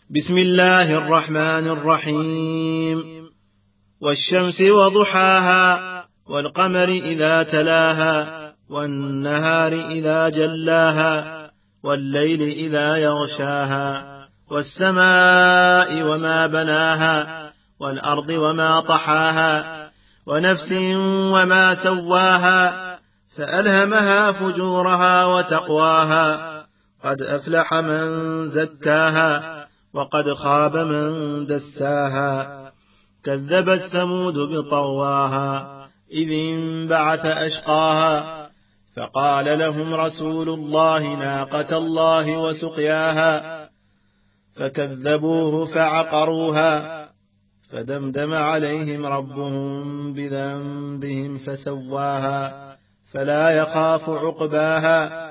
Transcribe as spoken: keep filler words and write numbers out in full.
بسم الله الرحمن الرحيم. والشمس وضحاها والقمر إذا تلاها والنهار إذا جلاها والليل إذا يغشاها والسماء وما بناها والأرض وما طحاها ونفس وما سواها فألهمها فجورها وتقواها قد أفلح من زكاها وقد خاب من دساها كذبت ثمود بطغواها إذ انبعث أشقاها فقال لهم رسول الله ناقة الله وسقياها فكذبوه فعقروها فدمدم عليهم ربهم بذنبهم فسواها فلا يخاف عقباها